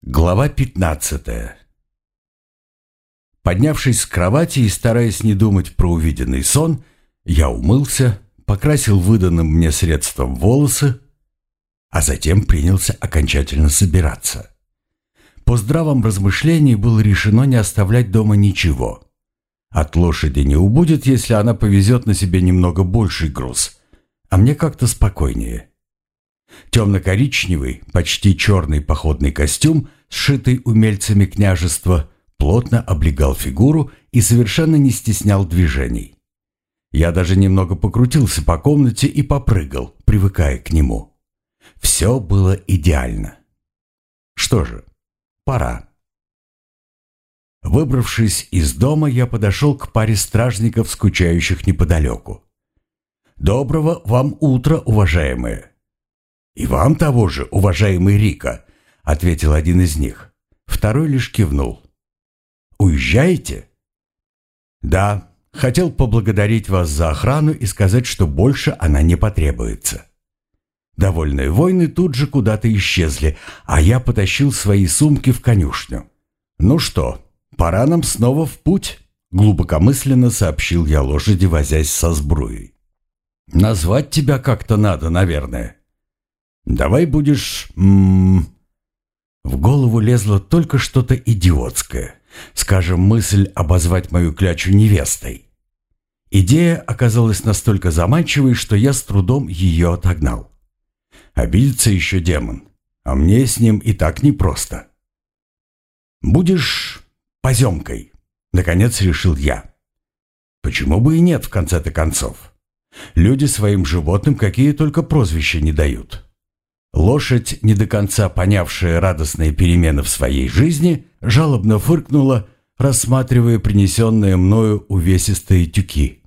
Глава 15. Поднявшись с кровати и стараясь не думать про увиденный сон, я умылся, покрасил выданным мне средством волосы, а затем принялся окончательно собираться. По здравом размышлении было решено не оставлять дома ничего. От лошади не убудет, если она повезет на себе немного больший груз, а мне как-то спокойнее. Темно-коричневый, почти черный походный костюм, сшитый умельцами княжества, плотно облегал фигуру и совершенно не стеснял движений. Я даже немного покрутился по комнате и попрыгал, привыкая к нему. Все было идеально. Что же, пора. Выбравшись из дома, я подошел к паре стражников, скучающих неподалеку. «Доброго вам утра, уважаемые!» «И вам того же, уважаемый Рика», — ответил один из них. Второй лишь кивнул. «Уезжаете?» «Да, хотел поблагодарить вас за охрану и сказать, что больше она не потребуется». Довольные воины тут же куда-то исчезли, а я потащил свои сумки в конюшню. «Ну что, пора нам снова в путь», — глубокомысленно сообщил я лошади, возясь со сбруей. «Назвать тебя как-то надо, наверное». «Давай будешь...» В голову лезло только что-то идиотское. Скажем, мысль обозвать мою клячу невестой. Идея оказалась настолько заманчивой, что я с трудом ее отогнал. Обидится еще демон, а мне с ним и так непросто. «Будешь поземкой», — наконец решил я. Почему бы и нет, в конце-то концов? Люди своим животным какие только прозвища не дают. Лошадь, не до конца понявшая радостные перемены в своей жизни, жалобно фыркнула, рассматривая принесенные мною увесистые тюки.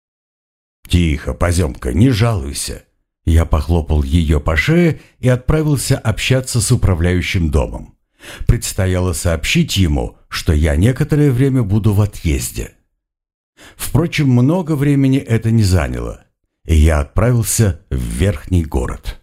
«Тихо, поземка, не жалуйся!» Я похлопал ее по шее и отправился общаться с управляющим домом. Предстояло сообщить ему, что я некоторое время буду в отъезде. Впрочем, много времени это не заняло, и я отправился в верхний город.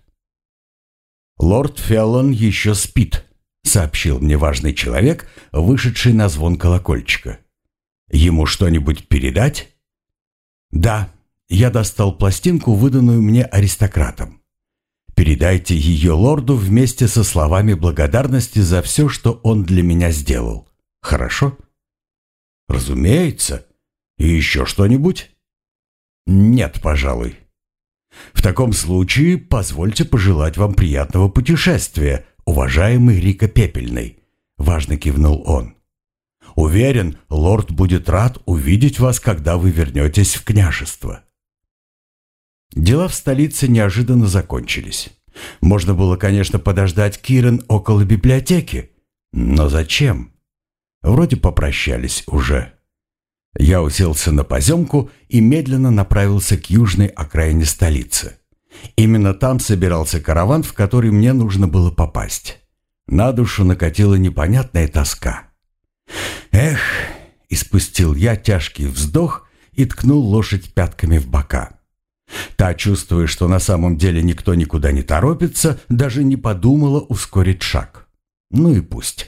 «Лорд Феллон еще спит», — сообщил мне важный человек, вышедший на звон колокольчика. «Ему что-нибудь передать?» «Да», — я достал пластинку, выданную мне аристократом. «Передайте ее лорду вместе со словами благодарности за все, что он для меня сделал. Хорошо?» «Разумеется. И еще что-нибудь?» «Нет, пожалуй». «В таком случае позвольте пожелать вам приятного путешествия, уважаемый Рика Пепельный», — важно кивнул он. «Уверен, лорд будет рад увидеть вас, когда вы вернетесь в княжество». Дела в столице неожиданно закончились. Можно было, конечно, подождать Кирен около библиотеки, но зачем? Вроде попрощались уже. Я уселся на поземку и медленно направился к южной окраине столицы. Именно там собирался караван, в который мне нужно было попасть. На душу накатила непонятная тоска. «Эх!» — испустил я тяжкий вздох и ткнул лошадь пятками в бока. Та, чувствуя, что на самом деле никто никуда не торопится, даже не подумала ускорить шаг. Ну и пусть.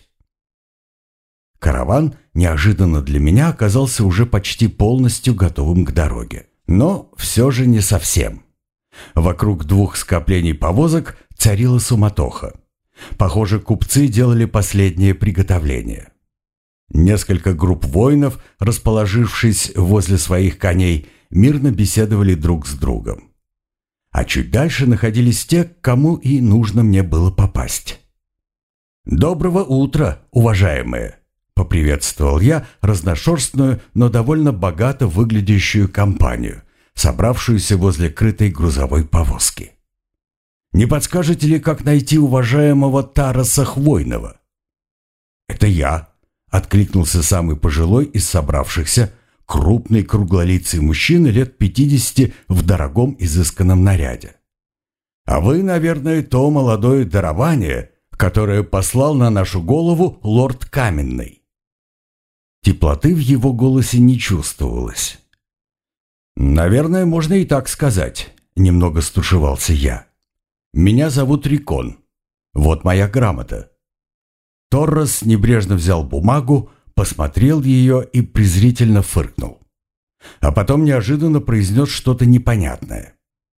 Караван неожиданно для меня оказался уже почти полностью готовым к дороге. Но все же не совсем. Вокруг двух скоплений повозок царила суматоха. Похоже, купцы делали последние приготовления. Несколько групп воинов, расположившись возле своих коней, мирно беседовали друг с другом. А чуть дальше находились те, к кому и нужно мне было попасть. «Доброго утра, уважаемые!» — поприветствовал я разношерстную, но довольно богато выглядящую компанию, собравшуюся возле крытой грузовой повозки. «Не подскажете ли, как найти уважаемого Тараса Хвойного?» «Это я», — откликнулся самый пожилой из собравшихся, крупный круглолицый мужчина лет 50 в дорогом изысканном наряде. «А вы, наверное, то молодое дарование, которое послал на нашу голову лорд Каменный». Теплоты в его голосе не чувствовалось. «Наверное, можно и так сказать», — немного стушевался я. «Меня зовут Рикон. Вот моя грамота». Торрес небрежно взял бумагу, посмотрел ее и презрительно фыркнул. А потом неожиданно произнес что-то непонятное.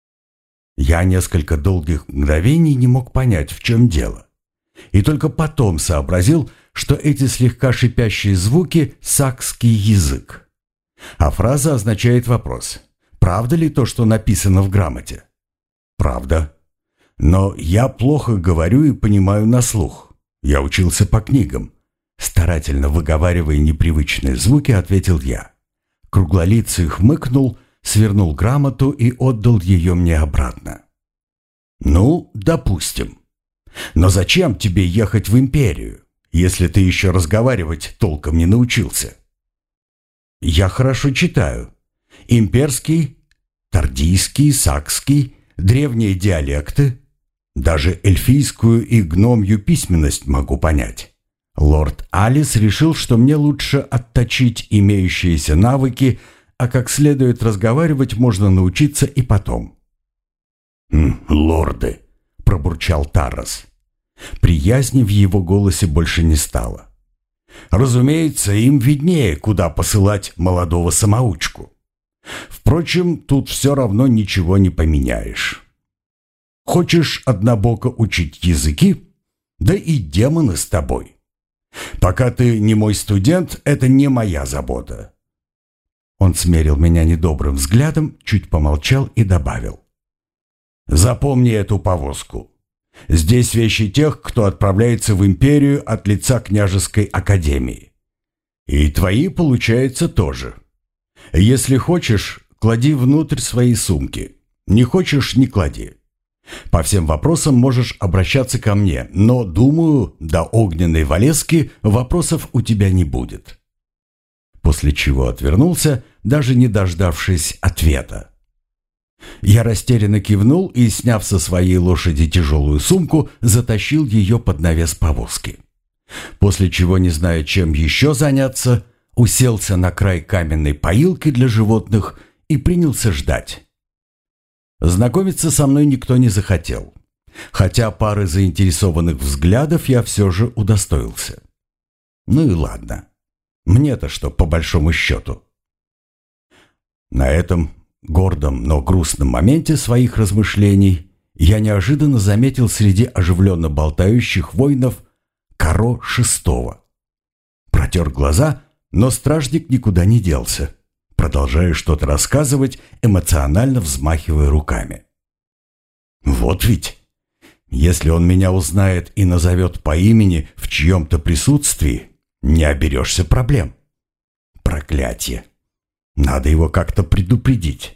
Я несколько долгих мгновений не мог понять, в чем дело. И только потом сообразил, что эти слегка шипящие звуки — сакский язык. А фраза означает вопрос. Правда ли то, что написано в грамоте? Правда. Но я плохо говорю и понимаю на слух. Я учился по книгам. Старательно выговаривая непривычные звуки, ответил я. Круглолицый хмыкнул, свернул грамоту и отдал ее мне обратно. «Ну, допустим. Но зачем тебе ехать в империю, если ты еще разговаривать толком не научился?» «Я хорошо читаю. Имперский, тардийский, сакский, древние диалекты. Даже эльфийскую и гномью письменность могу понять. Лорд Алис решил, что мне лучше отточить имеющиеся навыки, а как следует разговаривать можно научиться и потом». «Лорды», — пробурчал Таррос. Приязни в его голосе больше не стало. «Разумеется, им виднее, куда посылать молодого самоучку. Впрочем, тут все равно ничего не поменяешь. Хочешь однобоко учить языки? Да и демоны с тобой. Пока ты не мой студент, это не моя забота». Он смерил меня недобрым взглядом, чуть помолчал и добавил. «Запомни эту повозку. Здесь вещи тех, кто отправляется в империю от лица княжеской академии. И твои, получается, тоже. Если хочешь, клади внутрь свои сумки. Не хочешь — не клади. По всем вопросам можешь обращаться ко мне, но, думаю, до огненной Валески вопросов у тебя не будет». После чего отвернулся, даже не дождавшись ответа. Я растерянно кивнул и, сняв со своей лошади тяжелую сумку, затащил ее под навес повозки. После чего, не зная, чем еще заняться, уселся на край каменной поилки для животных и принялся ждать. Знакомиться со мной никто не захотел, хотя пары заинтересованных взглядов я все же удостоился. Ну и ладно, мне-то что по большому счету. На этом гордом, но грустном моменте своих размышлений я неожиданно заметил среди оживленно болтающих воинов Каро VI. Протер глаза, но стражник никуда не делся, продолжая что-то рассказывать, эмоционально взмахивая руками. «Вот ведь, если он меня узнает и назовет по имени в чьем-то присутствии, не оберешься проблем. Проклятие! Надо его как-то предупредить».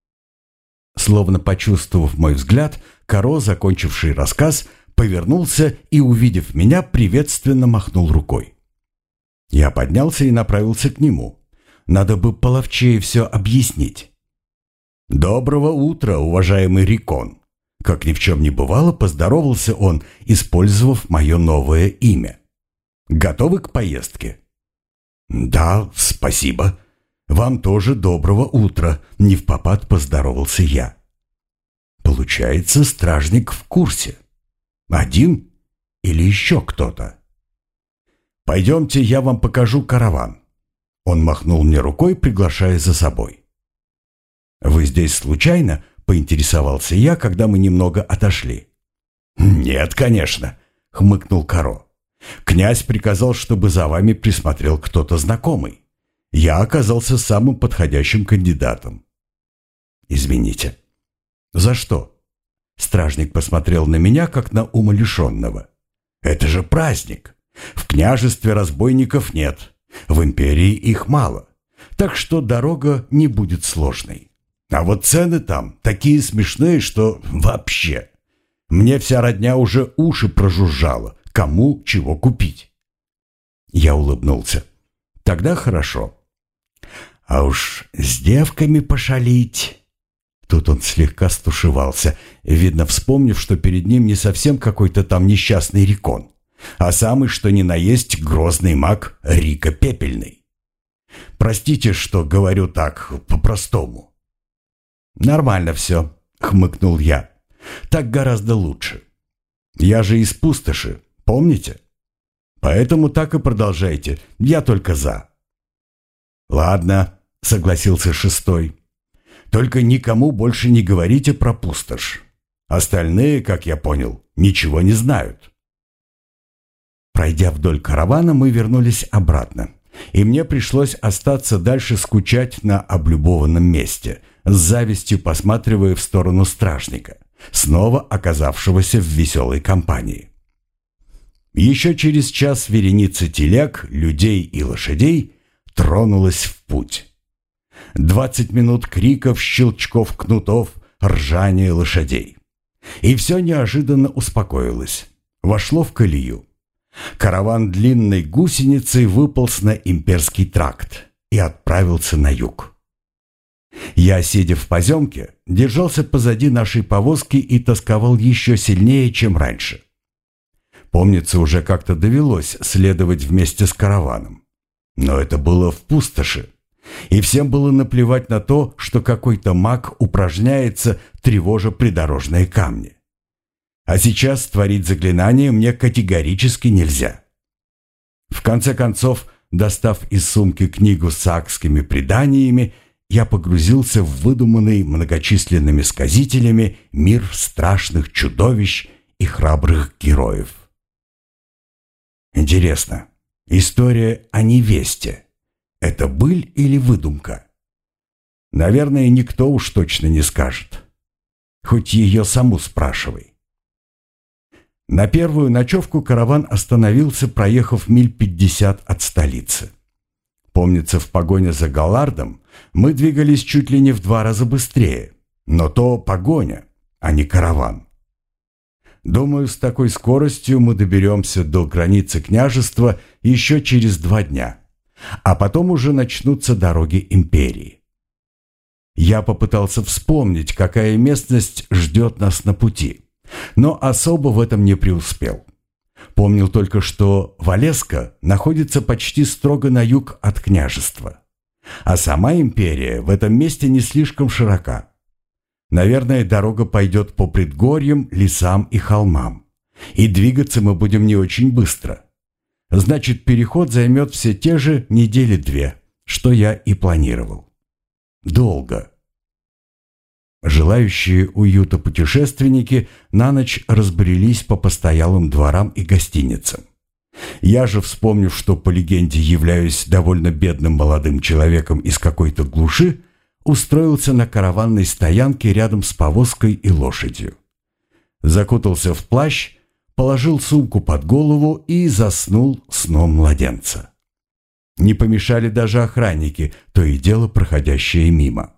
Словно почувствовав мой взгляд, Каро, закончивший рассказ, повернулся и, увидев меня, приветственно махнул рукой. Я поднялся и направился к нему. Надо бы половчее все объяснить. «Доброго утра, уважаемый Рикон!» Как ни в чем не бывало, поздоровался он, использовав мое новое имя. «Готовы к поездке?» «Да, спасибо. Вам тоже доброго утра», — невпопад поздоровался я. Получается, стражник в курсе. Один или еще кто-то? «Пойдемте, я вам покажу караван». Он махнул мне рукой, приглашая за собой. «Вы здесь случайно?» — поинтересовался я, когда мы немного отошли. «Нет, конечно», — хмыкнул Каро. «Князь приказал, чтобы за вами присмотрел кто-то знакомый. Я оказался самым подходящим кандидатом». «Извините». «За что?» Стражник посмотрел на меня, как на умалишенного. «Это же праздник. В княжестве разбойников нет. В империи их мало. Так что дорога не будет сложной. А вот цены там такие смешные, что вообще. Мне вся родня уже уши прожужжала, кому чего купить». Я улыбнулся. «Тогда хорошо. А уж с девками пошалить». Тут он слегка стушевался, видно, вспомнив, что перед ним не совсем какой-то там несчастный Рикон, а самый что ни на есть грозный маг Рика Пепельный. «Простите, что говорю так по-простому». «Нормально все», — хмыкнул я. «Так гораздо лучше. Я же из пустоши, помните? Поэтому так и продолжайте, я только за». «Ладно», — согласился шестой. «Только никому больше не говорите про пустошь. Остальные, как я понял, ничего не знают». Пройдя вдоль каравана, мы вернулись обратно, и мне пришлось остаться дальше скучать на облюбованном месте, с завистью посматривая в сторону стражника, снова оказавшегося в веселой компании. Еще через час вереница телег, людей и лошадей тронулась в путь. 20 минут криков, щелчков кнутов, ржания лошадей. И все неожиданно успокоилось, вошло в колею. Караван длинной гусеницей выполз на имперский тракт и отправился на юг. Я, сидя в поземке, держался позади нашей повозки и тосковал еще сильнее, чем раньше. Помнится, уже как-то довелось следовать вместе с караваном. Но это было в пустоши, и всем было наплевать на то, что какой-то маг упражняется, тревожа придорожные камни. А сейчас творить заклинание мне категорически нельзя. В конце концов, достав из сумки книгу с сакскими преданиями, я погрузился в выдуманный многочисленными сказителями мир страшных чудовищ и храбрых героев. Интересно, история о невесте — это быль или выдумка? Наверное, никто уж точно не скажет. Хоть ее саму спрашивай. На первую ночевку караван остановился, проехав миль 50 от столицы. Помнится, в погоне за Галлардом мы двигались чуть ли не в 2 раза быстрее, но то погоня, а не караван. Думаю, с такой скоростью мы доберемся до границы княжества еще через 2 дня, а потом уже начнутся дороги империи. Я попытался вспомнить, какая местность ждет нас на пути, но особо в этом не преуспел. Помнил только, что Валеска находится почти строго на юг от княжества, а сама империя в этом месте не слишком широка. Наверное, дорога пойдет по предгорьям, лесам и холмам, и двигаться мы будем не очень быстро. Значит, переход займет все те же 2 недели, что я и планировал. Долго. Желающие уюта путешественники на ночь разбрелись по постоялым дворам и гостиницам. Я же, вспомнив, что по легенде являюсь довольно бедным молодым человеком из какой-то глуши, устроился на караванной стоянке рядом с повозкой и лошадью. Закутался в плащ, положил сумку под голову и заснул сном младенца. Не помешали даже охранники, то и дело проходящие мимо.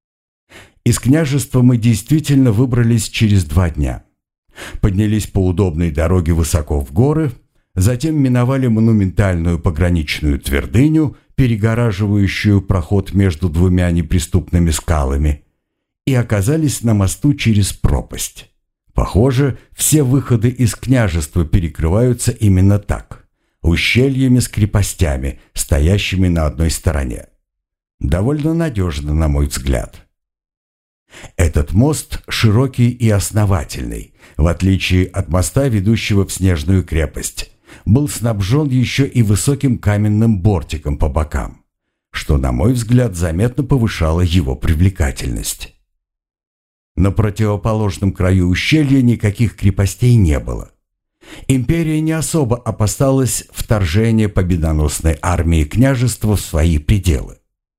Из княжества мы действительно выбрались через 2 дня. Поднялись по удобной дороге высоко в горы, затем миновали монументальную пограничную твердыню, перегораживающую проход между 2 неприступными скалами, и оказались на мосту через пропасть. Похоже, все выходы из княжества перекрываются именно так, ущельями с крепостями, стоящими на одной стороне. Довольно надежно, на мой взгляд. Этот мост широкий и основательный, в отличие от моста, ведущего в снежную крепость, был снабжен еще и высоким каменным бортиком по бокам, что, на мой взгляд, заметно повышало его привлекательность. На противоположном краю ущелья никаких крепостей не было. Империя не особо опасалась вторжения победоносной армии княжества в свои пределы.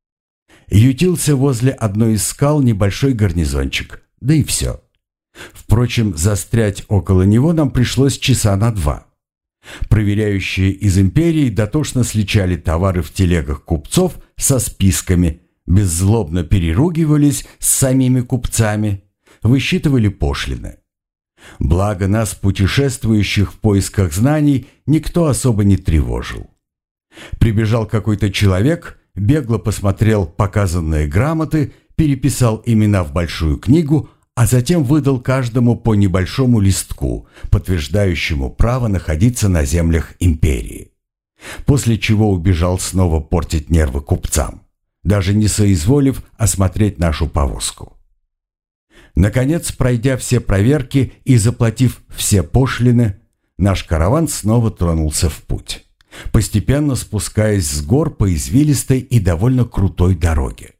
Ютился возле одной из скал небольшой гарнизончик, да и все. Впрочем, застрять около него нам пришлось часа на 2. Проверяющие из империи дотошно сличали товары в телегах купцов со списками, беззлобно переругивались с самими купцами, высчитывали пошлины. Благо нас, путешествующих в поисках знаний, никто особо не тревожил. Прибежал какой-то человек, бегло посмотрел показанные грамоты, переписал имена в большую книгу, а затем выдал каждому по небольшому листку, подтверждающему право находиться на землях империи. После чего убежал снова портить нервы купцам, даже не соизволив осмотреть нашу повозку. Наконец, пройдя все проверки и заплатив все пошлины, наш караван снова тронулся в путь, постепенно спускаясь с гор по извилистой и довольно крутой дороге.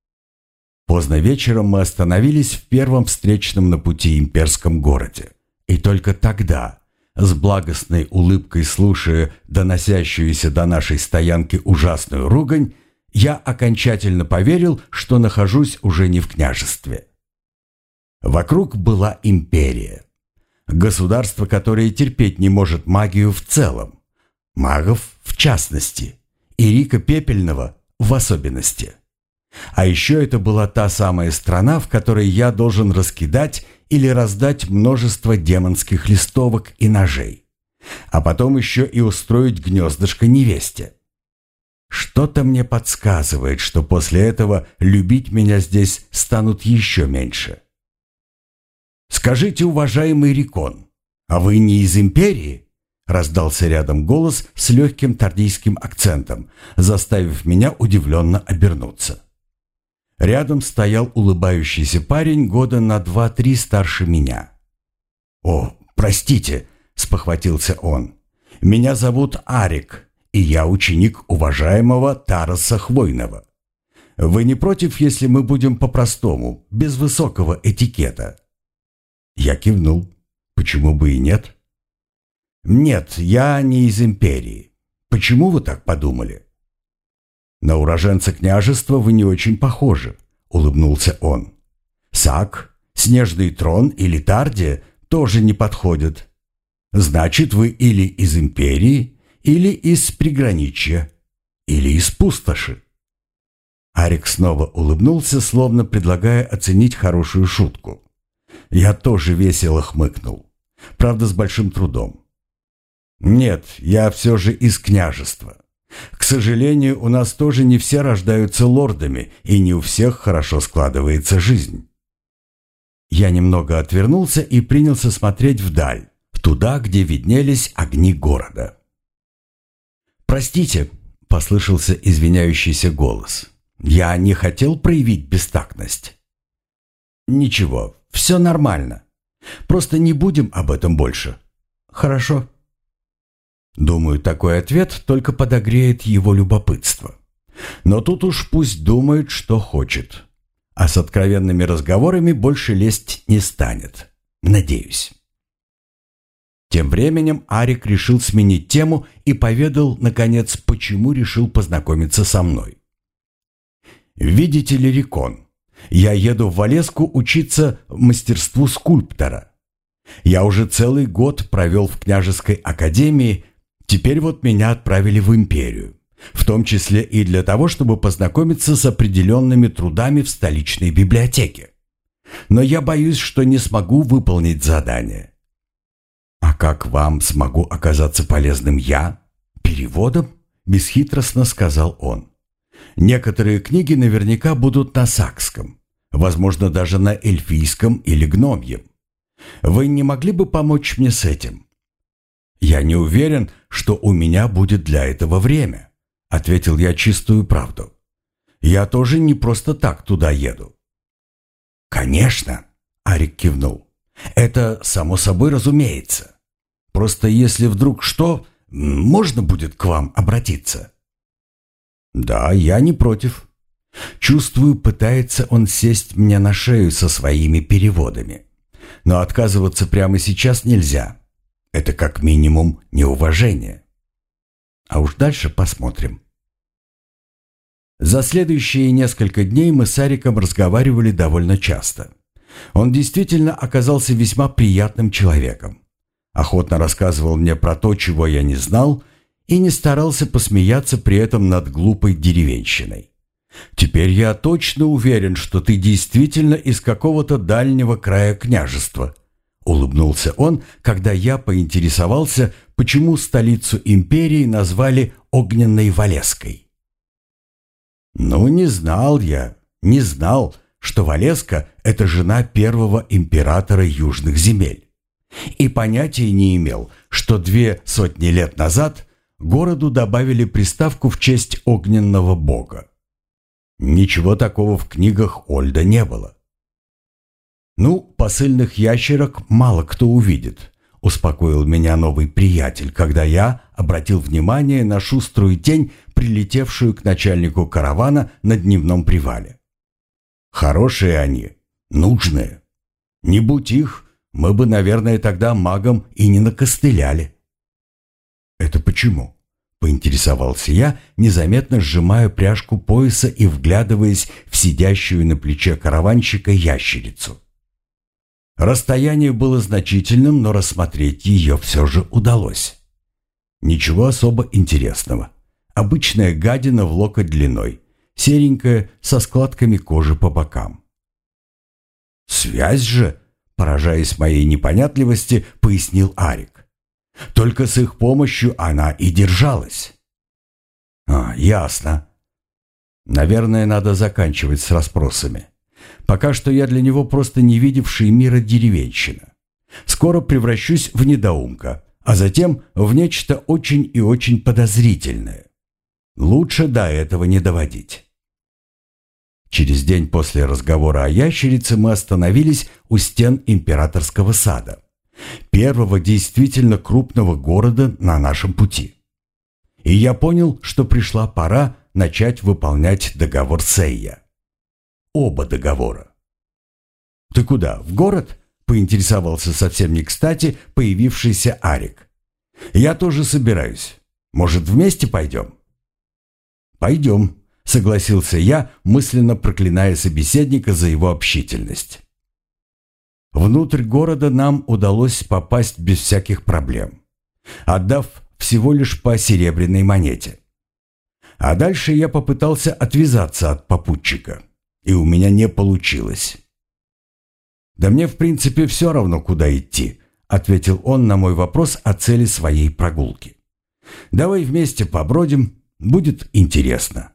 Поздно вечером мы остановились в первом встречном на пути имперском городе. И только тогда, с благостной улыбкой слушая доносящуюся до нашей стоянки ужасную ругань, я окончательно поверил, что нахожусь уже не в княжестве. Вокруг была империя. Государство, которое терпеть не может магию в целом, магов в частности, и Рика Пепельного в особенности. А еще это была та самая страна, в которой я должен раскидать или раздать множество демонских листовок и ножей, а потом еще и устроить гнездышко невесте. Что-то мне подсказывает, что после этого любить меня здесь станут еще меньше. «Скажите, уважаемый Рикон, а вы не из империи?» Раздался рядом голос с легким тардийским акцентом, заставив меня удивленно обернуться. Рядом стоял улыбающийся парень года на 2-3 старше меня. «О, простите», — спохватился он, — «меня зовут Арик, и я ученик уважаемого Тараса Хвойного. Вы не против, если мы будем по-простому, без высокого этикета?» Я кивнул. «Почему бы и нет?» «Нет, я не из империи. Почему вы так подумали?» «На уроженца княжества вы не очень похожи», — улыбнулся он. «Сак, Снежный трон или Тардия тоже не подходят. Значит, вы или из империи, или из приграничья, или из пустоши». Арик снова улыбнулся, словно предлагая оценить хорошую шутку. Я тоже весело хмыкнул, правда, с большим трудом. «Нет, я все же из княжества. К сожалению, у нас тоже не все рождаются лордами, и не у всех хорошо складывается жизнь». Я немного отвернулся и принялся смотреть вдаль, туда, где виднелись огни города. «Простите», — послышался извиняющийся голос, — «я не хотел проявить бестактность». «Ничего, все нормально. Просто не будем об этом больше. Хорошо?» Думаю, такой ответ только подогреет его любопытство. Но тут уж пусть думает, что хочет. А с откровенными разговорами больше лезть не станет. Надеюсь. Тем временем Арик решил сменить тему и поведал, наконец, почему решил познакомиться со мной. «Видите ли, Рикон, я еду в Валеску учиться мастерству скульптора. Я уже целый год провел в княжеской академии. Теперь вот меня отправили в империю, в том числе и для того, чтобы познакомиться с определенными трудами в столичной библиотеке. Но я боюсь, что не смогу выполнить задание». «А как вам смогу оказаться полезным я? Переводом?» – бесхитростно сказал он. «Некоторые книги наверняка будут на сакском, возможно, даже на эльфийском или гномьем. Вы не могли бы помочь мне с этим?» «Я не уверен, что у меня будет для этого время», — ответил я чистую правду. «Я тоже не просто так туда еду». «Конечно», — Арик кивнул. «Это само собой разумеется. Просто если вдруг что, можно будет к вам обратиться». «Да, я не против». Чувствую, пытается он сесть мне на шею со своими переводами. Но отказываться прямо сейчас нельзя. Это как минимум неуважение. А уж дальше посмотрим. За следующие несколько дней мы с Ариком разговаривали довольно часто. Он действительно оказался весьма приятным человеком. Охотно рассказывал мне про то, чего я не знал, и не старался посмеяться при этом над глупой деревенщиной. «Теперь я точно уверен, что ты действительно из какого-то дальнего края княжества», — улыбнулся он, когда я поинтересовался, почему столицу империи назвали Огненной Валеской. «Ну, не знал, что Валеска — это жена первого императора южных земель. И понятия не имел, что 200 лет назад городу добавили приставку в честь огненного бога. Ничего такого в книгах Ольда не было». «Ну, посыльных ящерок мало кто увидит», — успокоил меня новый приятель, когда я обратил внимание на шуструю тень, прилетевшую к начальнику каравана на дневном привале. «Хорошие они, нужные. Не будь их, мы бы, наверное, тогда магом и не накостыляли». «Это почему?» — поинтересовался я, незаметно сжимая пряжку пояса и вглядываясь в сидящую на плече караванщика ящерицу. Расстояние было значительным, но рассмотреть ее все же удалось. Ничего особо интересного. Обычная гадина в локоть длиной, серенькая, со складками кожи по бокам. «Связь же», поражаясь моей непонятливости, пояснил Арик. «Только с их помощью она и держалась». Ясно. Наверное, надо заканчивать с расспросами. Пока что я для него просто не видевший мира деревенщина. Скоро превращусь в недоумка, а затем в нечто очень и очень подозрительное. Лучше до этого не доводить. Через день после разговора о ящерице мы остановились у стен императорского сада, первого действительно крупного города на нашем пути. И я понял, что пришла пора начать выполнять договор Сейя. Оба договора. «Ты куда, в город?» — поинтересовался совсем не кстати появившийся Арик. «Я тоже собираюсь. Может, вместе пойдем?» «Пойдем», — согласился я, мысленно проклиная собеседника за его общительность. Внутрь города нам удалось попасть без всяких проблем, отдав всего лишь по серебряной монете. А дальше я попытался отвязаться от попутчика, и у меня не получилось. «Да мне, в принципе, все равно, куда идти», — ответил он на мой вопрос о цели своей прогулки. «Давай вместе побродим, будет интересно».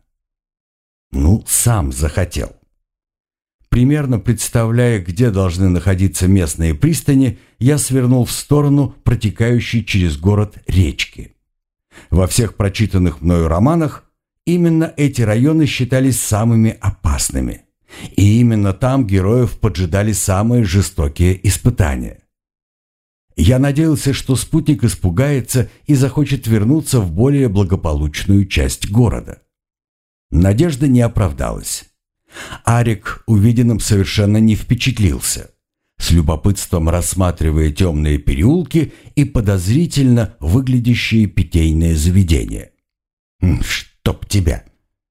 Сам захотел. Примерно представляя, где должны находиться местные пристани, я свернул в сторону протекающей через город речки. Во всех прочитанных мною романах именно эти районы считались самыми опасными. И именно там героев поджидали самые жестокие испытания. Я надеялся, что спутник испугается и захочет вернуться в более благополучную часть города. Надежда не оправдалась. Арик увиденным совершенно не впечатлился, с любопытством рассматривая темные переулки и подозрительно выглядящие питейные заведения. «Чтоб тебя!»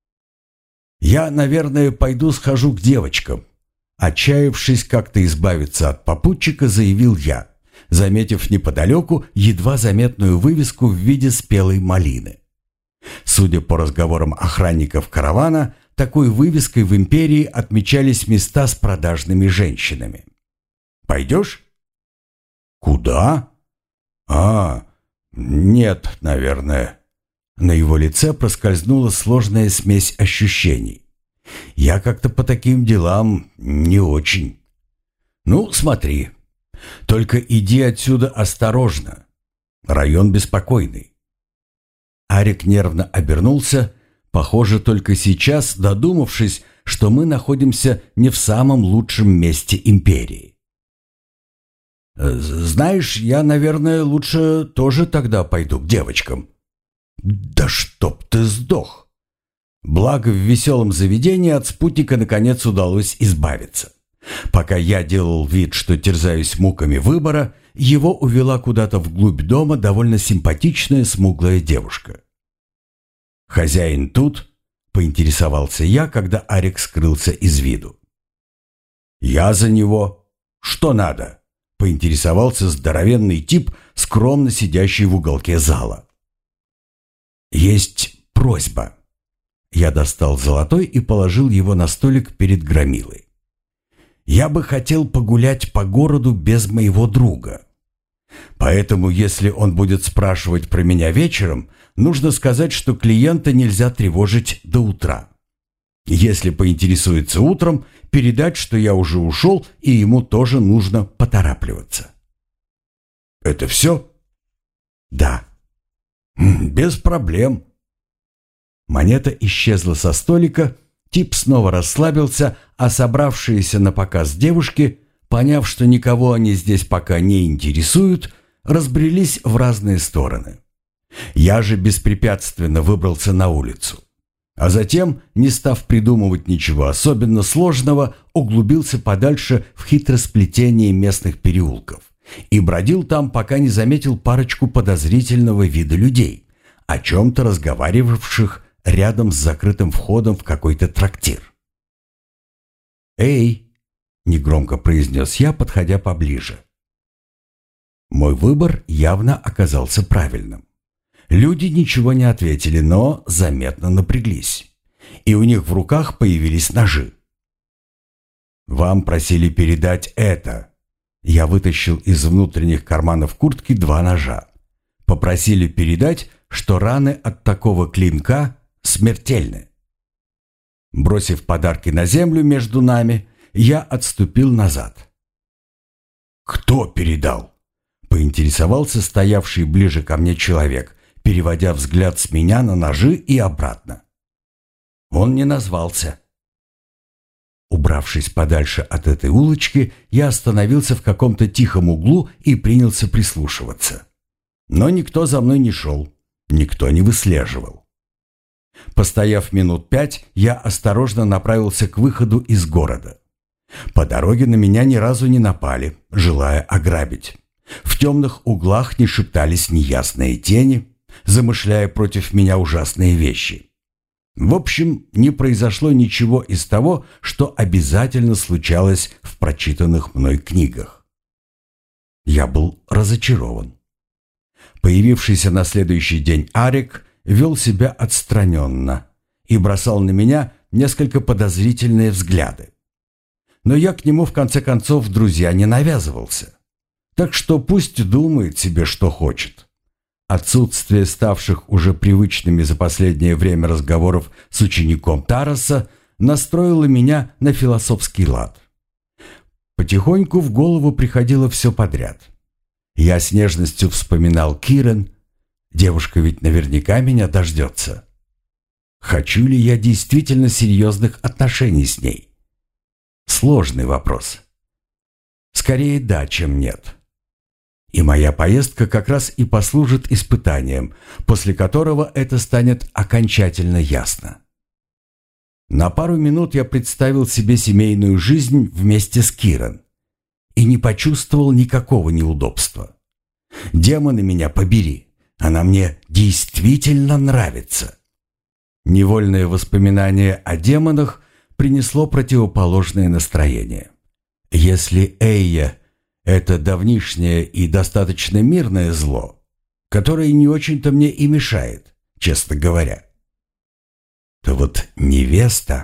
«Я, наверное, пойду схожу к девочкам», — отчаявшись как-то избавиться от попутчика, заявил я, заметив неподалеку едва заметную вывеску в виде спелой малины. Судя по разговорам охранников каравана, такой вывеской в империи отмечались места с продажными женщинами. «Пойдешь?» «Куда?» Нет, наверное». На его лице проскользнула сложная смесь ощущений. «Я как-то по таким делам не очень». Смотри. Только иди отсюда осторожно. Район беспокойный». Арик нервно обернулся, похоже, только сейчас додумавшись, что мы находимся не в самом лучшем месте империи. «Знаешь, я, наверное, лучше тоже тогда пойду к девочкам». «Да чтоб ты сдох!» Благо, в веселом заведении от спутника наконец удалось избавиться. Пока я делал вид, что терзаюсь муками выбора, его увела куда-то вглубь дома довольно симпатичная смуглая девушка. «Хозяин тут?» — поинтересовался я, когда Арик скрылся из виду. «Я за него. Что надо?» — поинтересовался здоровенный тип, скромно сидящий в уголке зала. «Есть просьба». Я достал золотой и положил его на столик перед громилой. «Я бы хотел погулять по городу без моего друга. Поэтому, если он будет спрашивать про меня вечером, нужно сказать, что клиента нельзя тревожить до утра. Если поинтересуется утром, передать, что я уже ушел, и ему тоже нужно поторапливаться». «Это все?» «Да». «Без проблем». Монета исчезла со столика, тип снова расслабился, а собравшиеся на показ девушки, поняв, что никого они здесь пока не интересуют, разбрелись в разные стороны. Я же беспрепятственно выбрался на улицу. А затем, не став придумывать ничего особенно сложного, углубился подальше в хитросплетение местных переулков и бродил там, пока не заметил парочку подозрительного вида людей, о чем-то разговаривавших рядом с закрытым входом в какой-то трактир. «Эй!» — негромко произнес я, подходя поближе. Мой выбор явно оказался правильным. Люди ничего не ответили, но заметно напряглись, и у них в руках появились ножи. «Вам просили передать это». Я вытащил из внутренних карманов куртки 2 ножа. Попросили передать, что раны от такого клинка смертельны. Бросив подарки на землю между нами, я отступил назад. «Кто передал?» — поинтересовался стоявший ближе ко мне человек, переводя взгляд с меня на ножи и обратно. Он не назвался. Убравшись подальше от этой улочки, я остановился в каком-то тихом углу и принялся прислушиваться. Но никто за мной не шел, никто не выслеживал. Постояв минут 5, я осторожно направился к выходу из города. По дороге на меня ни разу не напали, желая ограбить. В темных углах не шептались неясные тени, замышляя против меня ужасные вещи. В общем, не произошло ничего из того, что обязательно случалось в прочитанных мной книгах. Я был разочарован. Появившийся на следующий день Арик вел себя отстраненно и бросал на меня несколько подозрительные взгляды. Но я к нему в конце концов в друзья не навязывался. Так что пусть думает себе, что хочет. Отсутствие ставших уже привычными за последнее время разговоров с учеником Тараса настроило меня на философский лад. Потихоньку в голову приходило все подряд. Я с нежностью вспоминал Кирен. Девушка ведь наверняка меня дождется. Хочу ли я действительно серьезных отношений с ней? Сложный вопрос. Скорее да, чем нет. И моя поездка как раз и послужит испытанием, после которого это станет окончательно ясно. На пару минут я представил себе семейную жизнь вместе с Кирен и не почувствовал никакого неудобства. Демоны меня побери, она мне действительно нравится. Невольное воспоминание о демонах принесло противоположное настроение. Если Эйя — это давнишнее и достаточно мирное зло, которое не очень-то мне и мешает, честно говоря, то вот невеста...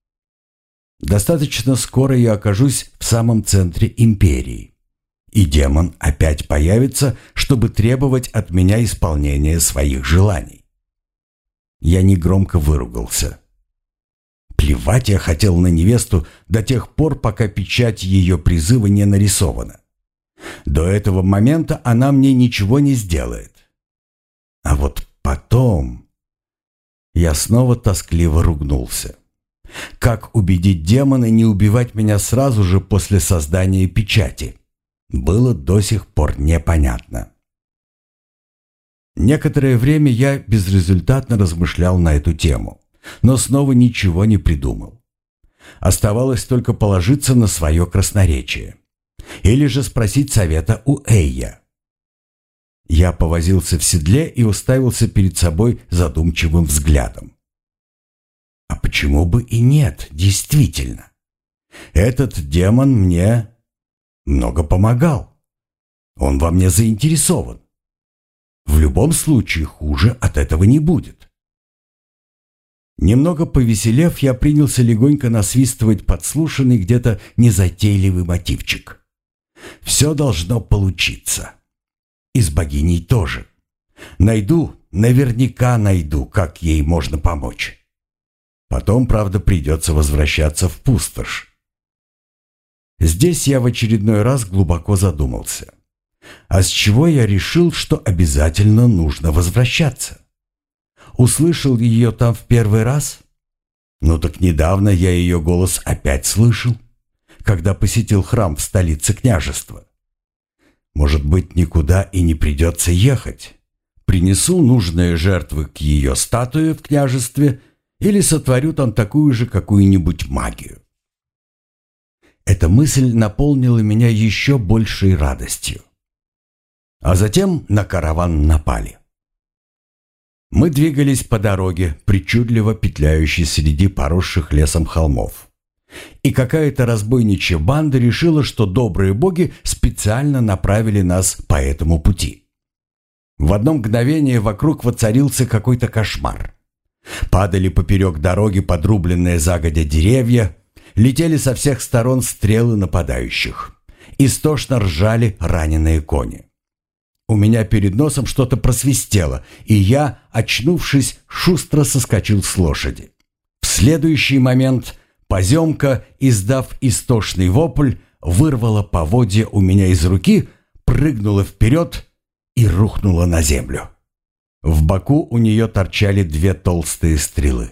Достаточно скоро я окажусь в самом центре империи, и демон опять появится, чтобы требовать от меня исполнения своих желаний. Я негромко выругался. Плевать я хотел на невесту до тех пор, пока печать ее призыва не нарисована. До этого момента она мне ничего не сделает. А вот потом... Я снова тоскливо ругнулся. Как убедить демона не убивать меня сразу же после создания печати, было до сих пор непонятно. Некоторое время я безрезультатно размышлял на эту тему, но снова ничего не придумал. Оставалось только положиться на свое красноречие. Или же спросить совета у Эйя. Я повозился в седле и уставился перед собой задумчивым взглядом. А почему бы и нет, действительно? Этот демон мне много помогал. Он во мне заинтересован. В любом случае хуже от этого не будет. Немного повеселев, я принялся легонько насвистывать подслушанный где-то незатейливый мотивчик. Все должно получиться. И с богиней тоже. Наверняка найду, как ей можно помочь. Потом, правда, придется возвращаться в пустошь. Здесь я в очередной раз глубоко задумался. А с чего я решил, что обязательно нужно возвращаться? Услышал ее там в первый раз? Ну так недавно я ее голос опять слышал, когда посетил храм в столице княжества. Может быть, никуда и не придется ехать. Принесу нужные жертвы к ее статуе в княжестве или сотворю там такую же какую-нибудь магию. Эта мысль наполнила меня еще большей радостью. А затем на караван напали. Мы двигались по дороге, причудливо петляющей среди поросших лесом холмов. И какая-то разбойничья банда решила, что добрые боги специально направили нас по этому пути. В одно мгновение вокруг воцарился какой-то кошмар. Падали поперек дороги подрубленные загодя деревья, летели со всех сторон стрелы нападающих. Истошно ржали раненые кони. У меня перед носом что-то просвистело, и я, очнувшись, шустро соскочил с лошади. В следующий момент поземка, издав истошный вопль, вырвала поводья у меня из руки, прыгнула вперед и рухнула на землю. В боку у нее торчали две толстые стрелы.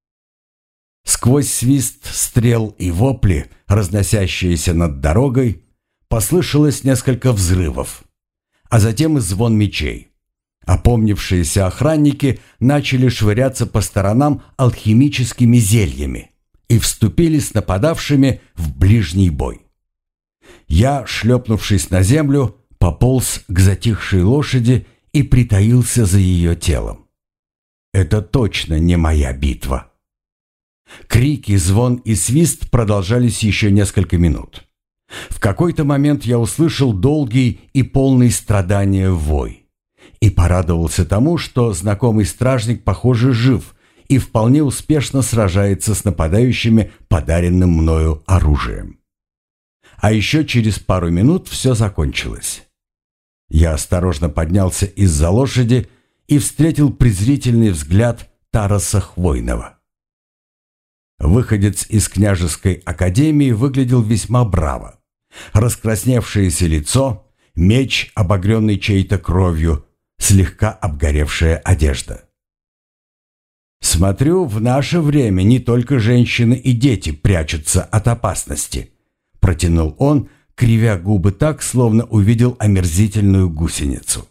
Сквозь свист стрел и вопли, разносящиеся над дорогой, послышалось несколько взрывов, а затем и звон мечей. Опомнившиеся охранники начали швыряться по сторонам алхимическими зельями и вступили с нападавшими в ближний бой. Я, шлепнувшись на землю, пополз к затихшей лошади и притаился за ее телом. Это точно не моя битва. Крики, звон и свист продолжались еще несколько минут. В какой-то момент я услышал долгий и полный страдания вой и порадовался тому, что знакомый стражник, похоже, жив и вполне успешно сражается с нападающими подаренным мною оружием. А еще через пару минут все закончилось. Я осторожно поднялся из-за лошади и встретил презрительный взгляд Тараса Хвойного. Выходец из княжеской академии выглядел весьма браво. Раскрасневшееся лицо, меч, обогренный чьей-то кровью, слегка обгоревшая одежда. «Смотрю, в наше время не только женщины и дети прячутся от опасности», — протянул он, кривя губы так, словно увидел омерзительную гусеницу.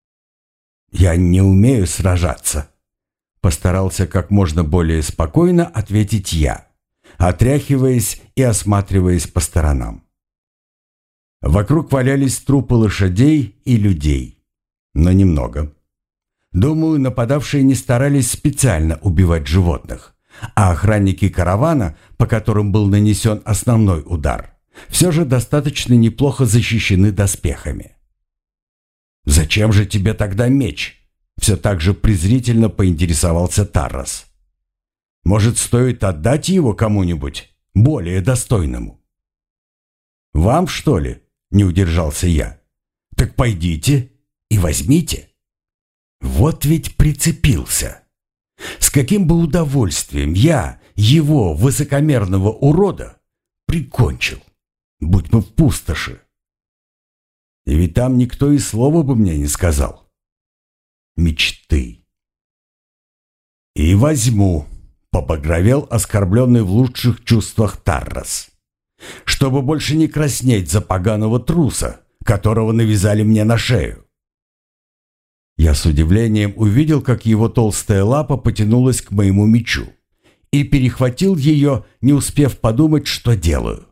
«Я не умею сражаться», — постарался как можно более спокойно ответить я, отряхиваясь и осматриваясь по сторонам. Вокруг валялись трупы лошадей и людей, но немного. Думаю, нападавшие не старались специально убивать животных, а охранники каравана, по которым был нанесен основной удар, все же достаточно неплохо защищены доспехами. «Зачем же тебе тогда меч?» — все так же презрительно поинтересовался Таррас. «Может, стоит отдать его кому-нибудь более достойному?» «Вам, что ли?» — не удержался я. «Так пойдите и возьмите». Вот ведь прицепился. С каким бы удовольствием я его, высокомерного урода, прикончил, будь мы в пустоши. И ведь там никто и слова бы мне не сказал. Мечты. «И возьму», — побагровел оскорбленный в лучших чувствах Таррас, «чтобы больше не краснеть за поганого труса, которого навязали мне на шею». Я с удивлением увидел, как его толстая лапа потянулась к моему мечу, и перехватил ее, не успев подумать, что делаю.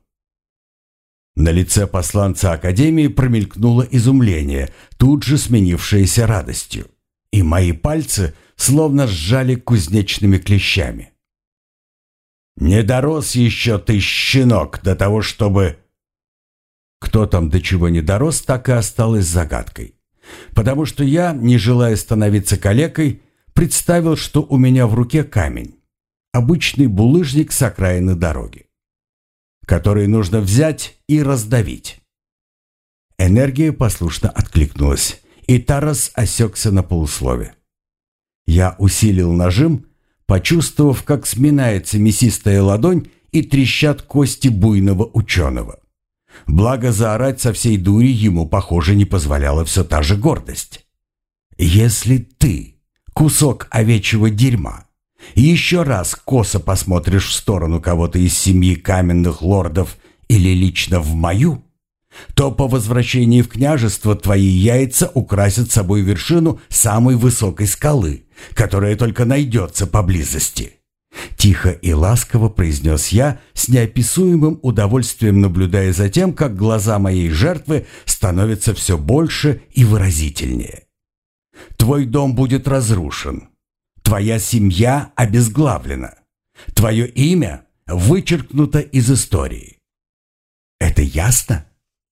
На лице посланца Академии промелькнуло изумление, тут же сменившееся радостью, и мои пальцы словно сжали кузнечными клещами. «Не дорос еще ты, щенок, до того, чтобы...» Кто там до чего не дорос, так и осталось загадкой. Потому что я, не желая становиться калекой, представил, что у меня в руке камень, обычный булыжник с окраины дороги, который нужно взять и раздавить. Энергия послушно откликнулась, и Тарас осекся на полуслове. Я усилил нажим, почувствовав, как сминается мясистая ладонь и трещат кости буйного ученого. Благо, заорать со всей дури ему, похоже, не позволяла все та же гордость. «Если ты, кусок овечьего дерьма, еще раз косо посмотришь в сторону кого-то из семьи каменных лордов или лично в мою, то по возвращении в княжество твои яйца украсят собой вершину самой высокой скалы, которая только найдется поблизости». Тихо и ласково произнес я, с неописуемым удовольствием наблюдая за тем, как глаза моей жертвы становятся все больше и выразительнее. «Твой дом будет разрушен. Твоя семья обезглавлена. Твое имя вычеркнуто из истории. Это ясно?»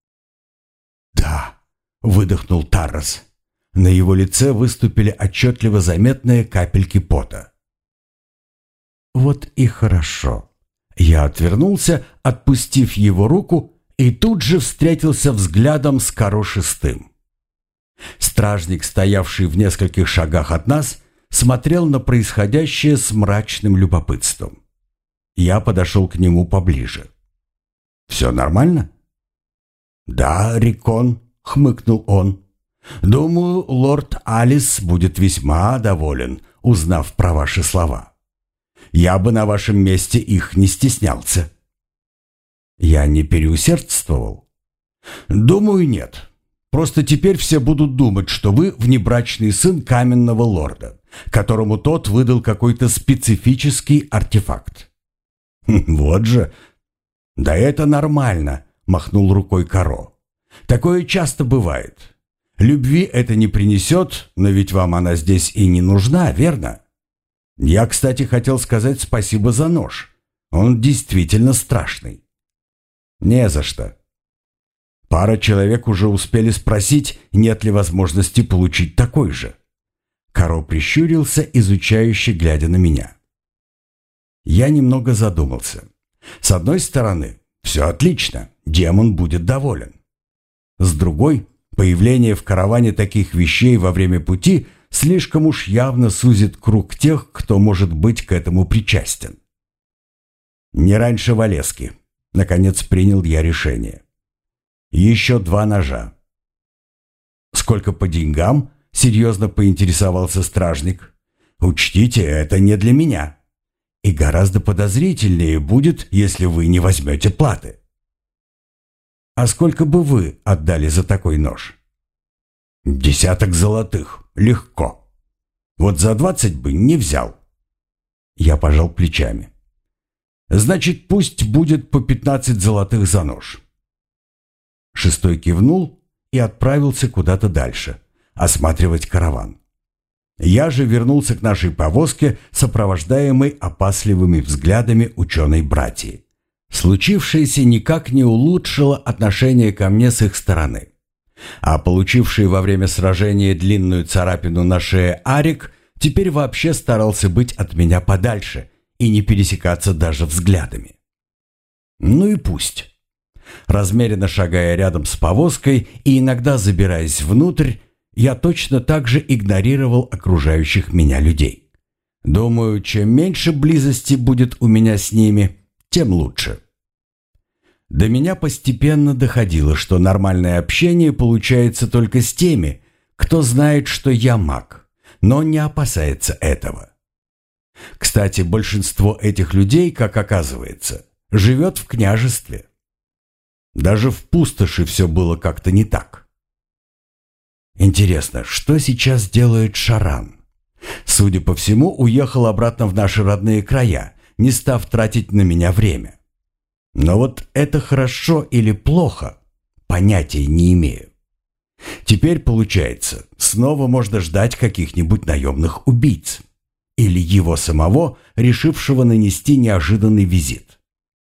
«Да», — выдохнул Таррос. На его лице выступили отчетливо заметные капельки пота. «Вот и хорошо». Я отвернулся, отпустив его руку, и тут же встретился взглядом с Каро Шестым. Стражник, стоявший в нескольких шагах от нас, смотрел на происходящее с мрачным любопытством. Я подошел к нему поближе. «Все нормально?» «Да, Рикон», — хмыкнул он. «Думаю, лорд Алис будет весьма доволен, узнав про ваши слова. Я бы на вашем месте их не стеснялся». «Я не переусердствовал?» «Думаю, нет. Просто теперь все будут думать, что вы внебрачный сын каменного лорда, которому тот выдал какой-то специфический артефакт». «Вот же!» «Да это нормально», — махнул рукой Каро. «Такое часто бывает. Любви это не принесет, но ведь вам она здесь и не нужна, верно? Я, кстати, хотел сказать спасибо за нож. Он действительно страшный». «Не за что. Пара человек уже успели спросить, нет ли возможности получить такой же». Каро прищурился, изучающе глядя на меня. Я немного задумался. С одной стороны, все отлично, демон будет доволен. С другой, появление в караване таких вещей во время пути слишком уж явно сузит круг тех, кто может быть к этому причастен. «Не раньше Валески», — наконец принял я решение. «Еще 2 ножа». «Сколько по деньгам?» — серьезно поинтересовался стражник. «Учтите, это не для меня. И гораздо подозрительнее будет, если вы не возьмете платы». «А сколько бы вы отдали за такой нож?» «10 золотых. Легко. Вот за 20 бы не взял». Я пожал плечами. «Значит, пусть будет по 15 золотых за нож». Шестой кивнул и отправился куда-то дальше, осматривать караван. Я же вернулся к нашей повозке, сопровождаемой опасливыми взглядами ученой-братьи. Случившееся никак не улучшило отношение ко мне с их стороны. А получивший во время сражения длинную царапину на шее Арик теперь вообще старался быть от меня подальше и не пересекаться даже взглядами. Ну и пусть. Размеренно шагая рядом с повозкой и иногда забираясь внутрь, я точно так же игнорировал окружающих меня людей. Думаю, чем меньше близости будет у меня с ними, тем лучше. До меня постепенно доходило, что нормальное общение получается только с теми, кто знает, что я маг, но не опасается этого. Кстати, большинство этих людей, как оказывается, живет в княжестве. Даже в пустоши все было как-то не так. Интересно, что сейчас делает Шаран? Судя по всему, уехал обратно в наши родные края, не став тратить на меня время. Но вот это хорошо или плохо, понятия не имею. Теперь, получается, снова можно ждать каких-нибудь наемных убийц. Или его самого, решившего нанести неожиданный визит.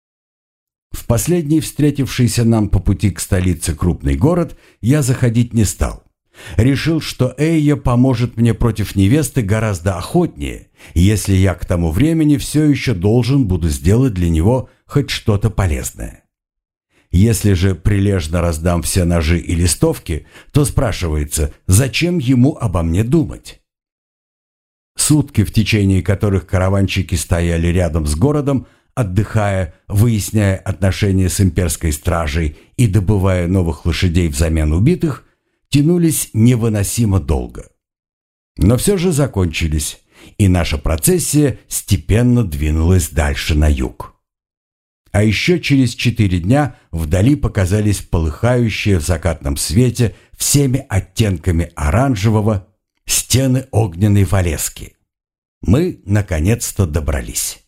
В последний встретившийся нам по пути к столице крупный город я заходить не стал. Решил, что Эйя поможет мне против невесты гораздо охотнее, если я к тому времени все еще должен буду сделать для него хоть что-то полезное. Если же прилежно раздам все ножи и листовки, то спрашивается, зачем ему обо мне думать? Сутки, в течение которых караванщики стояли рядом с городом, отдыхая, выясняя отношения с имперской стражей и добывая новых лошадей взамен убитых, тянулись невыносимо долго. Но все же закончились, и наша процессия степенно двинулась дальше на юг. А еще через 4 дня вдали показались полыхающие в закатном свете всеми оттенками оранжевого стены огненной Валески. Мы наконец-то добрались.